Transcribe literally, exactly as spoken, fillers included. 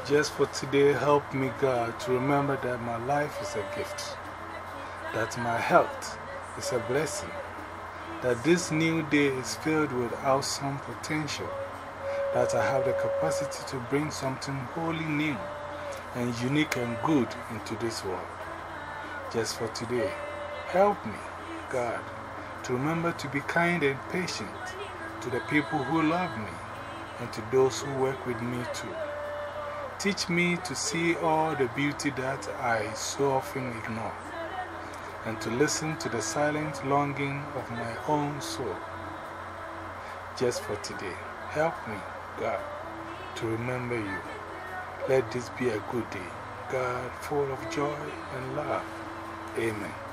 Just for today, help me, God, to remember that my life is a gift, that my health is a blessing, that this new day is filled with awesome potential, that I have the capacity to bring something wholly new and unique and good into this world. Just for today, help me, God, to remember to be kind and patient to the people who love me and to those who work with me too. Teach me to see all the beauty that I so often ignore, and to listen to the silent longing of my own soul. Just for today, help me, God, to remember you. Let this be a good day, God, full of joy and love. Amen.